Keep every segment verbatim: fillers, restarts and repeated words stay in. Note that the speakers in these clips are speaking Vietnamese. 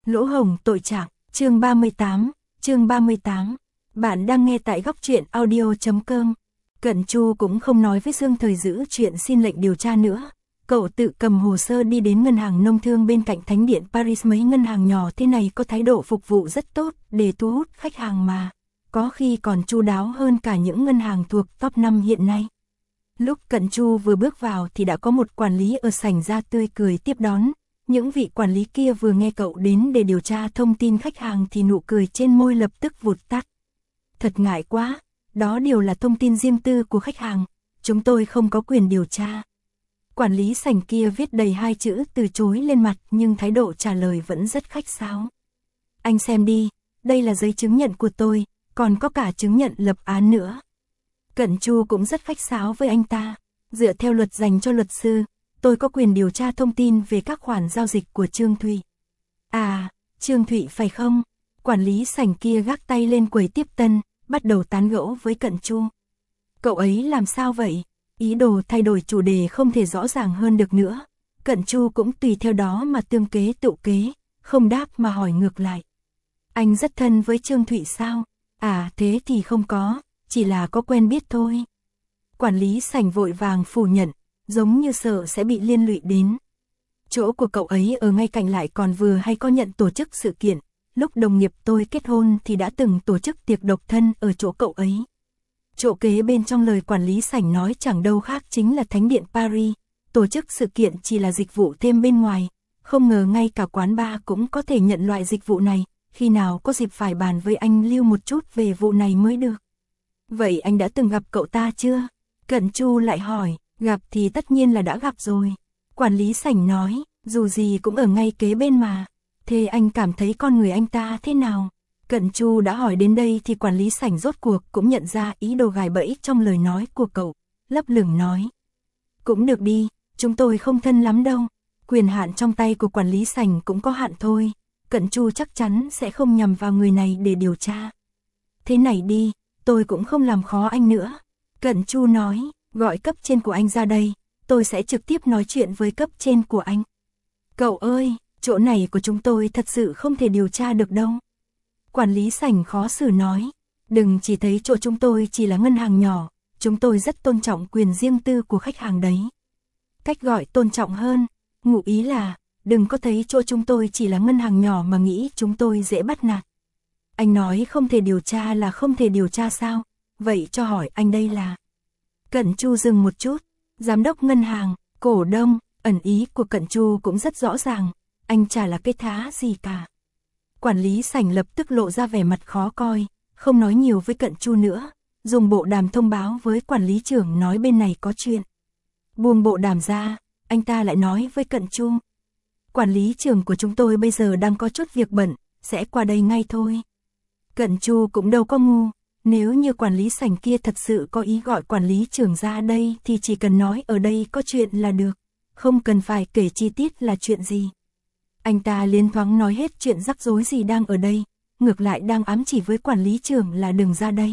Lỗ hổng tội trạng, chương ba mươi tám, chương ba mươi tám. Bạn đang nghe tại góc truyện audio chấm com. Cận Chu cũng không nói với Dương Thời giữ chuyện xin lệnh điều tra nữa. Cậu tự cầm hồ sơ đi đến ngân hàng nông thương bên cạnh Thánh điện Paris. Mấy ngân hàng nhỏ thế này có thái độ phục vụ rất tốt để thu hút khách hàng mà. Có khi còn chu đáo hơn cả những ngân hàng thuộc top năm hiện nay. Lúc Cận Chu vừa bước vào thì đã có một quản lý ở sảnh ra tươi cười tiếp đón. Những vị quản lý kia vừa nghe cậu đến để điều tra thông tin khách hàng thì nụ cười trên môi lập tức vụt tắt. Thật ngại quá, đó đều là thông tin riêng tư của khách hàng, chúng tôi không có quyền điều tra. Quản lý sảnh kia viết đầy hai chữ từ chối lên mặt nhưng thái độ trả lời vẫn rất khách sáo. Anh xem đi, đây là giấy chứng nhận của tôi, còn có cả chứng nhận lập án nữa. Cận Chu cũng rất khách sáo với anh ta, dựa theo luật dành cho luật sư, tôi có quyền điều tra thông tin về các khoản giao dịch của Trương Thụy. À, Trương Thụy phải không? Quản lý sảnh kia gác tay lên quầy tiếp tân, bắt đầu tán gẫu với Cận Chu. Cậu ấy làm sao vậy? Ý đồ thay đổi chủ đề không thể rõ ràng hơn được nữa. Cận Chu cũng tùy theo đó mà tương kế tự kế, không đáp mà hỏi ngược lại. Anh rất thân với Trương Thụy sao? À thế thì không có, chỉ là có quen biết thôi. Quản lý sảnh vội vàng phủ nhận, giống như sợ sẽ bị liên lụy đến. Chỗ của cậu ấy ở ngay cạnh lại còn vừa hay có nhận tổ chức sự kiện. Lúc đồng nghiệp tôi kết hôn thì đã từng tổ chức tiệc độc thân ở chỗ cậu ấy. Chỗ kế bên trong lời quản lý sảnh nói chẳng đâu khác chính là Thánh điện Paris. Tổ chức sự kiện chỉ là dịch vụ thêm bên ngoài. Không ngờ ngay cả quán bar cũng có thể nhận loại dịch vụ này. Khi nào có dịp phải bàn với anh Lưu một chút về vụ này mới được. Vậy anh đã từng gặp cậu ta chưa? Cận Chu lại hỏi. Gặp thì tất nhiên là đã gặp rồi. Quản lý sảnh nói, dù gì cũng ở ngay kế bên mà. Thế anh cảm thấy con người anh ta thế nào? Cận Chu đã hỏi đến đây thì quản lý sảnh rốt cuộc cũng nhận ra ý đồ gài bẫy trong lời nói của cậu. Lấp lửng nói. Cũng được đi, chúng tôi không thân lắm đâu. Quyền hạn trong tay của quản lý sảnh cũng có hạn thôi. Cận Chu chắc chắn sẽ không nhằm vào người này để điều tra. Thế này đi, tôi cũng không làm khó anh nữa. Cận Chu nói. Gọi cấp trên của anh ra đây, tôi sẽ trực tiếp nói chuyện với cấp trên của anh. Cậu ơi, chỗ này của chúng tôi thật sự không thể điều tra được đâu. Quản lý sảnh khó xử nói, đừng chỉ thấy chỗ chúng tôi chỉ là ngân hàng nhỏ, chúng tôi rất tôn trọng quyền riêng tư của khách hàng đấy. Cách gọi tôn trọng hơn, ngụ ý là, đừng có thấy chỗ chúng tôi chỉ là ngân hàng nhỏ mà nghĩ chúng tôi dễ bắt nạt. Anh nói không thể điều tra là không thể điều tra sao, vậy cho hỏi anh đây là... Cận Chu dừng một chút, giám đốc ngân hàng, cổ đông, ẩn ý của Cận Chu cũng rất rõ ràng, anh chả là cái thá gì cả. Quản lý sảnh lập tức lộ ra vẻ mặt khó coi, không nói nhiều với Cận Chu nữa, dùng bộ đàm thông báo với quản lý trưởng nói bên này có chuyện. Buông bộ đàm ra, anh ta lại nói với Cận Chu. Quản lý trưởng của chúng tôi bây giờ đang có chút việc bận, sẽ qua đây ngay thôi. Cận Chu cũng đâu có ngu. Nếu như quản lý sảnh kia thật sự có ý gọi quản lý trưởng ra đây thì chỉ cần nói ở đây có chuyện là được, không cần phải kể chi tiết là chuyện gì. Anh ta liên thoáng nói hết chuyện rắc rối gì đang ở đây, ngược lại đang ám chỉ với quản lý trưởng là đừng ra đây.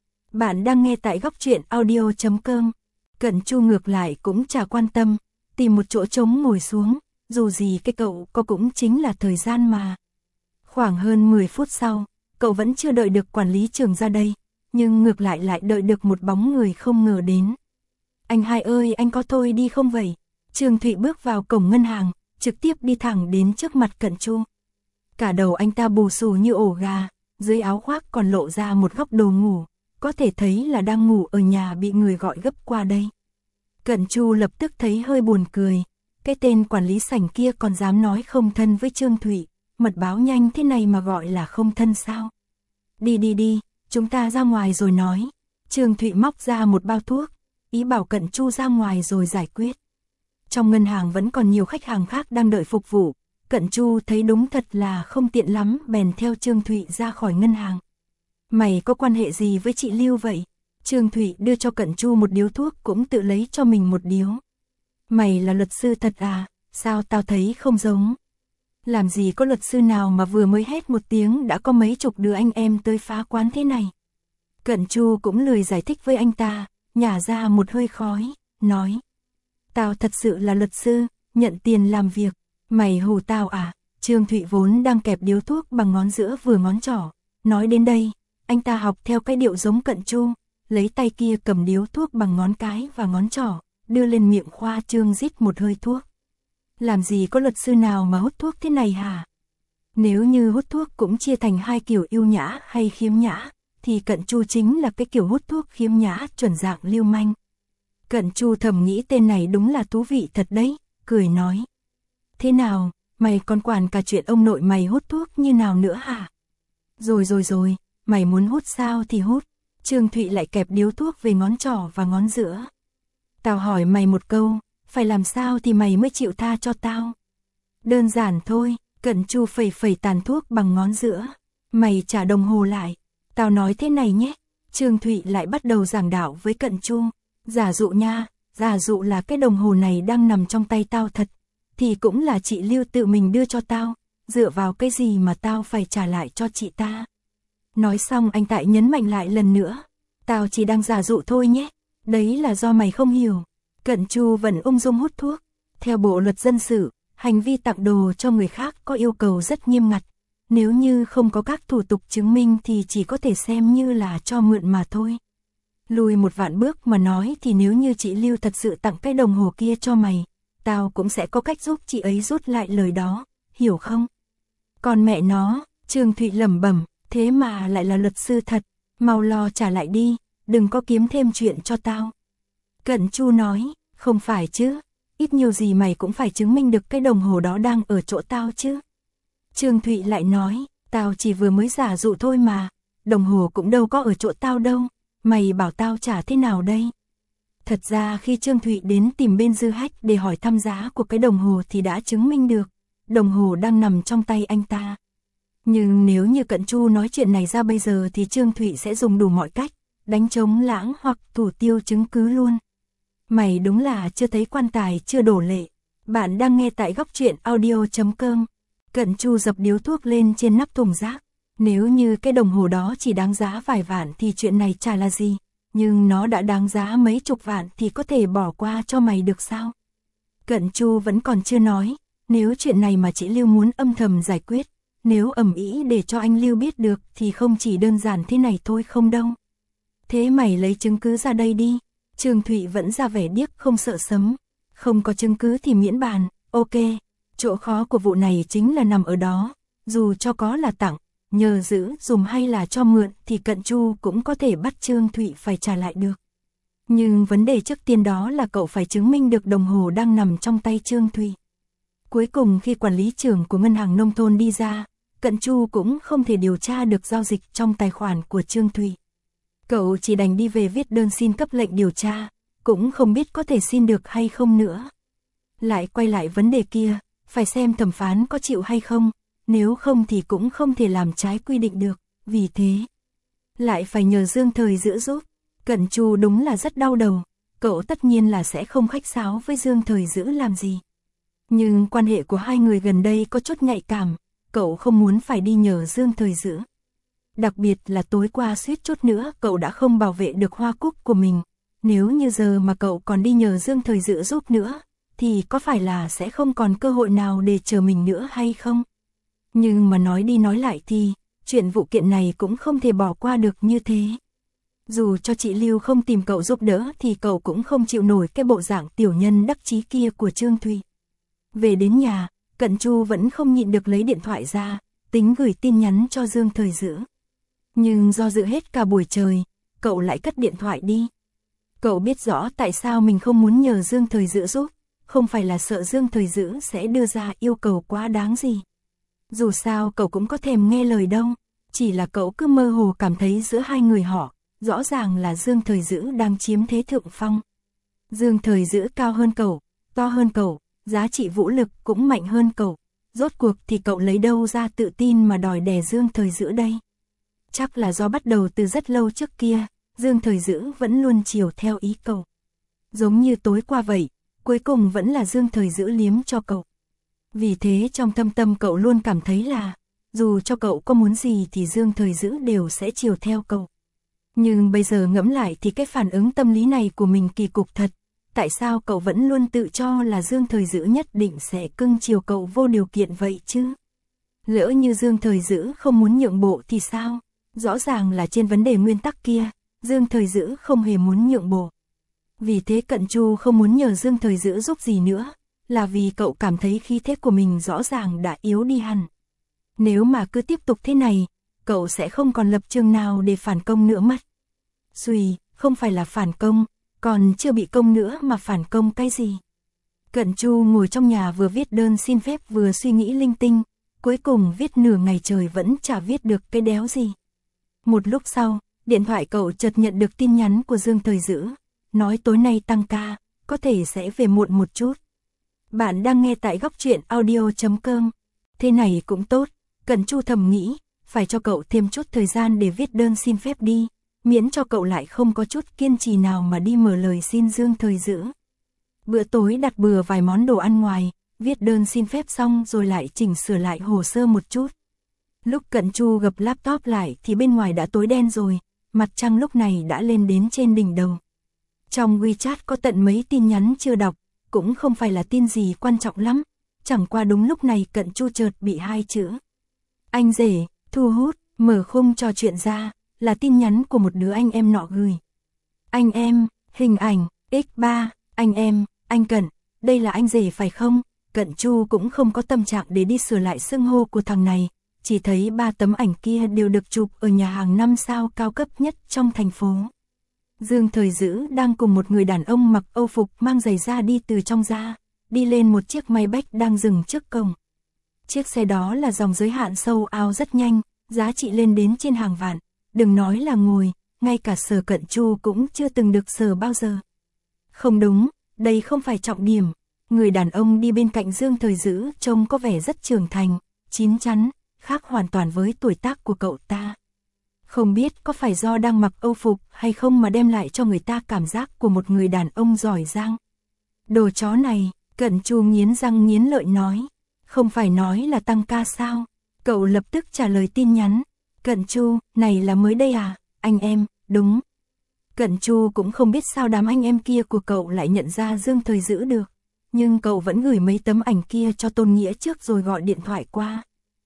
Bạn đang nghe tại góc truyện audio chấm com. Cận Chu ngược lại cũng chả quan tâm, tìm một chỗ trống ngồi xuống, dù gì cái cậu có cũng chính là thời gian mà. Khoảng hơn mười phút sau, cậu vẫn chưa đợi được quản lý trưởng ra đây, nhưng ngược lại lại đợi được một bóng người không ngờ đến. Anh hai ơi, anh có thôi đi không vậy? Trương Thụy bước vào cổng ngân hàng, trực tiếp đi thẳng đến trước mặt Cận Chu. Cả đầu anh ta bù xù như ổ gà, dưới áo khoác còn lộ ra một góc đồ ngủ, có thể thấy là đang ngủ ở nhà bị người gọi gấp qua đây. Cận Chu lập tức thấy hơi buồn cười, cái tên quản lý sảnh kia còn dám nói không thân với Trương Thụy, mật báo nhanh thế này mà gọi là không thân sao? Đi đi đi, chúng ta ra ngoài rồi nói. Trương Thụy móc ra một bao thuốc, ý bảo Cận Chu ra ngoài rồi giải quyết. Trong ngân hàng vẫn còn nhiều khách hàng khác đang đợi phục vụ, Cận Chu thấy đúng thật là không tiện lắm bèn theo Trương Thụy ra khỏi ngân hàng. Mày có quan hệ gì với chị Lưu vậy? Trương Thụy đưa cho Cận Chu một điếu thuốc cũng tự lấy cho mình một điếu. Mày là luật sư thật à? Sao tao thấy không giống? Làm gì có luật sư nào mà vừa mới hét một tiếng đã có mấy chục đứa anh em tới phá quán thế này. Cận Chu cũng lười giải thích với anh ta, nhả ra một hơi khói, nói. Tao thật sự là luật sư, nhận tiền làm việc, mày hù tao à? Trương Thụy vốn đang kẹp điếu thuốc bằng ngón giữa vừa ngón trỏ, nói đến đây, anh ta học theo cái điệu giống Cận Chu, lấy tay kia cầm điếu thuốc bằng ngón cái và ngón trỏ, đưa lên miệng khoa trương rít một hơi thuốc. Làm gì có luật sư nào mà hút thuốc thế này hả? Nếu như hút thuốc cũng chia thành hai kiểu yêu nhã hay khiếm nhã, thì Cận Chu chính là cái kiểu hút thuốc khiếm nhã chuẩn dạng lưu manh. Cận Chu thầm nghĩ tên này đúng là thú vị thật đấy, cười nói. Thế nào, mày còn quản cả chuyện ông nội mày hút thuốc như nào nữa hả? Rồi rồi rồi, mày muốn hút sao thì hút. Trương Thụy lại kẹp điếu thuốc về ngón trỏ và ngón giữa. Tao hỏi mày một câu, phải làm sao thì mày mới chịu tha cho tao? Đơn giản thôi, Cận Chu phẩy phẩy tàn thuốc bằng ngón giữa. Mày trả đồng hồ lại. Tao nói thế này nhé. Trương Thụy lại bắt đầu giảng đạo với Cận Chu. Giả dụ nha, giả dụ là cái đồng hồ này đang nằm trong tay tao thật, thì cũng là chị Lưu tự mình đưa cho tao, dựa vào cái gì mà tao phải trả lại cho chị ta. Nói xong anh Tại nhấn mạnh lại lần nữa. Tao chỉ đang giả dụ thôi nhé, đấy là do mày không hiểu. Cận Chu vẫn ung dung hút thuốc. Theo bộ luật dân sự, hành vi tặng đồ cho người khác có yêu cầu rất nghiêm ngặt. Nếu như không có các thủ tục chứng minh thì chỉ có thể xem như là cho mượn mà thôi. Lùi một vạn bước mà nói thì nếu như chị Lưu thật sự tặng cái đồng hồ kia cho mày, tao cũng sẽ có cách giúp chị ấy rút lại lời đó, hiểu không? Còn mẹ nó, Trương Thụy lẩm bẩm, thế mà lại là luật sư thật, mau lo trả lại đi, đừng có kiếm thêm chuyện cho tao. Cận Chu nói, không phải chứ, ít nhiều gì mày cũng phải chứng minh được cái đồng hồ đó đang ở chỗ tao chứ. Trương Thụy lại nói, tao chỉ vừa mới giả dụ thôi mà, đồng hồ cũng đâu có ở chỗ tao đâu, mày bảo tao trả thế nào đây? Thật ra khi Trương Thụy đến tìm bên Dư Hách để hỏi thăm giá của cái đồng hồ thì đã chứng minh được, đồng hồ đang nằm trong tay anh ta. Nhưng nếu như Cận Chu nói chuyện này ra bây giờ thì Trương Thụy sẽ dùng đủ mọi cách, đánh trống lãng hoặc thủ tiêu chứng cứ luôn. Mày đúng là chưa thấy quan tài chưa đổ lệ. Bạn đang nghe tại góc truyện audio chấm com. Cận Chu dập điếu thuốc lên trên nắp thùng rác. Nếu như cái đồng hồ đó chỉ đáng giá vài vạn thì chuyện này chả là gì. Nhưng nó đã đáng giá mấy chục vạn thì có thể bỏ qua cho mày được sao? Cận Chu vẫn còn chưa nói. Nếu chuyện này mà chị Lưu muốn âm thầm giải quyết, nếu ầm ĩ để cho anh Lưu biết được thì không chỉ đơn giản thế này thôi không đâu. Thế mày lấy chứng cứ ra đây đi. Trương Thụy vẫn ra vẻ điếc không sợ sấm. Không có chứng cứ thì miễn bàn, ok. Chỗ khó của vụ này chính là nằm ở đó. Dù cho có là tặng, nhờ giữ, dùng hay là cho mượn thì Cận Chu cũng có thể bắt Trương Thụy phải trả lại được. Nhưng vấn đề trước tiên đó là cậu phải chứng minh được đồng hồ đang nằm trong tay Trương Thụy. Cuối cùng khi quản lý trưởng của ngân hàng nông thôn đi ra, Cận Chu cũng không thể điều tra được giao dịch trong tài khoản của Trương Thụy. Cậu chỉ đành đi về viết đơn xin cấp lệnh điều tra, cũng không biết có thể xin được hay không nữa. Lại quay lại vấn đề kia, phải xem thẩm phán có chịu hay không, nếu không thì cũng không thể làm trái quy định được, vì thế lại phải nhờ Dương Thời Dữ giúp. Cận Chu đúng là rất đau đầu, cậu tất nhiên là sẽ không khách sáo với Dương Thời Dữ làm gì. Nhưng quan hệ của hai người gần đây có chút nhạy cảm, cậu không muốn phải đi nhờ Dương Thời Dữ. Đặc biệt là tối qua suýt chút nữa cậu đã không bảo vệ được hoa cúc của mình. Nếu như giờ mà cậu còn đi nhờ Dương Thời Dữ giúp nữa, thì có phải là sẽ không còn cơ hội nào để chờ mình nữa hay không? Nhưng mà nói đi nói lại thì, chuyện vụ kiện này cũng không thể bỏ qua được như thế. Dù cho chị Lưu không tìm cậu giúp đỡ thì cậu cũng không chịu nổi cái bộ dạng tiểu nhân đắc chí kia của Trương Thụy. Về đến nhà, Cận Chu vẫn không nhịn được lấy điện thoại ra, tính gửi tin nhắn cho Dương Thời Dữ. Nhưng do dự hết cả buổi trời, cậu lại cất điện thoại đi. Cậu biết rõ tại sao mình không muốn nhờ Dương Thời Dữ giúp, không phải là sợ Dương Thời Dữ sẽ đưa ra yêu cầu quá đáng gì. Dù sao cậu cũng có thèm nghe lời đâu, chỉ là cậu cứ mơ hồ cảm thấy giữa hai người họ, rõ ràng là Dương Thời Dữ đang chiếm thế thượng phong. Dương Thời Dữ cao hơn cậu, to hơn cậu, giá trị vũ lực cũng mạnh hơn cậu. Rốt cuộc thì cậu lấy đâu ra tự tin mà đòi đè Dương Thời Dữ đây? Chắc là do bắt đầu từ rất lâu trước kia, Dương Thời Dữ vẫn luôn chiều theo ý cậu. Giống như tối qua vậy, cuối cùng vẫn là Dương Thời Dữ liếm cho cậu. Vì thế trong thâm tâm cậu luôn cảm thấy là, dù cho cậu có muốn gì thì Dương Thời Dữ đều sẽ chiều theo cậu. Nhưng bây giờ ngẫm lại thì cái phản ứng tâm lý này của mình kỳ cục thật. Tại sao cậu vẫn luôn tự cho là Dương Thời Dữ nhất định sẽ cưng chiều cậu vô điều kiện vậy chứ? Lỡ như Dương Thời Dữ không muốn nhượng bộ thì sao? Rõ ràng là trên vấn đề nguyên tắc kia, Dương Thời Dữ không hề muốn nhượng bộ. Vì thế Cận Chu không muốn nhờ Dương Thời Dữ giúp gì nữa, là vì cậu cảm thấy khí thế của mình rõ ràng đã yếu đi hẳn. Nếu mà cứ tiếp tục thế này, cậu sẽ không còn lập trường nào để phản công nữa mất. Xùi, không phải là phản công, còn chưa bị công nữa mà phản công cái gì. Cận Chu ngồi trong nhà vừa viết đơn xin phép vừa suy nghĩ linh tinh, cuối cùng viết nửa ngày trời vẫn chả viết được cái đéo gì. Một lúc sau, điện thoại cậu chợt nhận được tin nhắn của Dương Thời Dữ, nói tối nay tăng ca, có thể sẽ về muộn một chút. Bạn đang nghe tại góc truyện audio chấm com. Thế này cũng tốt, Cận Chu thầm nghĩ, phải cho cậu thêm chút thời gian để viết đơn xin phép đi, miễn cho cậu lại không có chút kiên trì nào mà đi mở lời xin Dương Thời Dữ. Bữa tối đặt bừa vài món đồ ăn ngoài, viết đơn xin phép xong rồi lại chỉnh sửa lại hồ sơ một chút. Lúc Cận Chu gập laptop lại thì bên ngoài đã tối đen rồi, mặt trăng lúc này đã lên đến trên đỉnh đầu. Trong WeChat có tận mấy tin nhắn chưa đọc, cũng không phải là tin gì quan trọng lắm, chẳng qua đúng lúc này Cận Chu chợt bị hai chữ anh rể thu hút, mở khung trò chuyện ra, là tin nhắn của một đứa anh em nọ gửi. Anh em, hình ảnh, x ba, anh em, anh Cận, đây là anh rể phải không? Cận Chu cũng không có tâm trạng để đi sửa lại xưng hô của thằng này, chỉ thấy ba tấm ảnh kia đều được chụp ở nhà hàng năm sao cao cấp nhất trong thành phố. Dương Thời Dữ đang cùng một người đàn ông mặc Âu phục mang giày da đi từ trong ra, đi lên một chiếc Maybach đang dừng trước cổng. Chiếc xe đó là dòng giới hạn sâu ao rất nhanh, giá trị lên đến trên hàng vạn, đừng nói là ngồi, ngay cả sờ Cận Chu cũng chưa từng được sờ bao giờ. Không đúng, đây không phải trọng điểm, người đàn ông đi bên cạnh Dương Thời Dữ trông có vẻ rất trưởng thành, chín chắn, khác hoàn toàn với tuổi tác của cậu ta. Không biết có phải do đang mặc Âu phục hay không mà đem lại cho người ta cảm giác của một người đàn ông giỏi giang. Đồ chó này, Cận Chu nghiến răng nghiến lợi nói, không phải nói là tăng ca sao? Cậu lập tức trả lời tin nhắn, Cận Chu, này là mới đây à, anh em, đúng. Cận Chu cũng không biết sao đám anh em kia của cậu lại nhận ra Dương Thời Dữ được, nhưng cậu vẫn gửi mấy tấm ảnh kia cho Tôn Nghĩa trước rồi gọi điện thoại qua.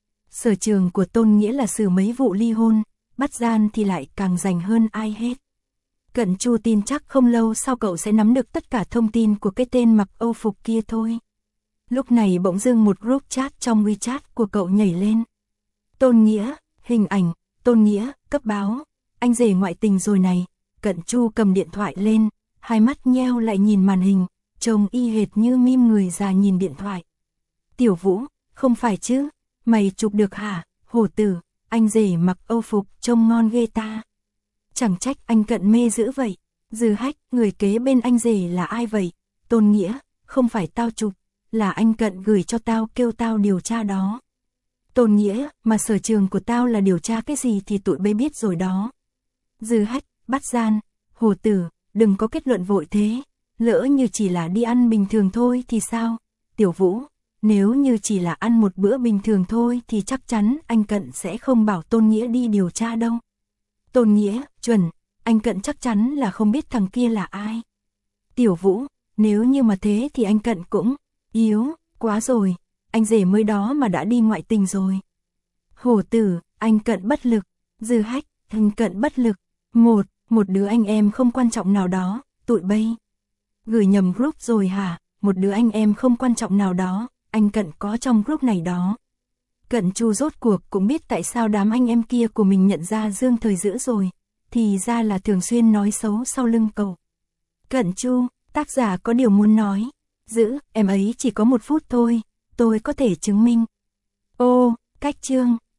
Sở trường của Tôn Nghĩa là xử mấy vụ ly hôn, bắt gian thì lại càng rành hơn ai hết. Cận Chu tin chắc không lâu sau cậu sẽ nắm được tất cả thông tin của cái tên mặc Âu phục kia thôi. Lúc này bỗng dưng một group chat trong WeChat của cậu nhảy lên. Tôn Nghĩa, hình ảnh, Tôn Nghĩa, cấp báo, anh rể ngoại tình rồi này. Cận Chu cầm điện thoại lên, hai mắt nheo lại nhìn màn hình, trông y hệt như meme người già nhìn điện thoại. Tiểu Vũ, không phải chứ, mày chụp được hả, hổ tử, anh rể mặc Âu phục trông ngon ghê ta. Chẳng trách anh Cận mê dữ vậy. Dư Hách, người kế bên anh rể là ai vậy? Tôn Nghĩa, không phải tao chụp, là anh Cận gửi cho tao kêu tao điều tra đó. Tôn Nghĩa, mà sở trường của tao là điều tra cái gì thì tụi bay biết rồi đó. Dư Hách, bắt gian, hồ tử, đừng có kết luận vội thế, lỡ như chỉ là đi ăn bình thường thôi thì sao? Tiểu Vũ, nếu như chỉ là ăn một bữa bình thường thôi thì chắc chắn anh Cận sẽ không bảo Tôn Nghĩa đi điều tra đâu. Tôn Nghĩa, chuẩn, anh Cận chắc chắn là không biết thằng kia là ai. Tiểu Vũ, nếu như mà thế thì anh Cận cũng yếu quá rồi, anh rể mới đó mà đã đi ngoại tình rồi. Hổ tử, anh Cận bất lực. Dư Hách, anh Cận bất lực. Một, một đứa anh em không quan trọng nào đó, tụi bay gửi nhầm group rồi hả? Một đứa anh em không quan trọng nào đó, anh Cận có trong group này đó. Cận Chu rốt cuộc cũng biết tại sao đám anh em kia của mình nhận ra Dương Thời Dữ rồi, thì ra là thường xuyên nói xấu sau lưng cậu. Cận Chu, tác giả có điều muốn nói. Dữ, em ấy chỉ có một phút thôi, tôi có thể chứng minh. Ô, cách chương.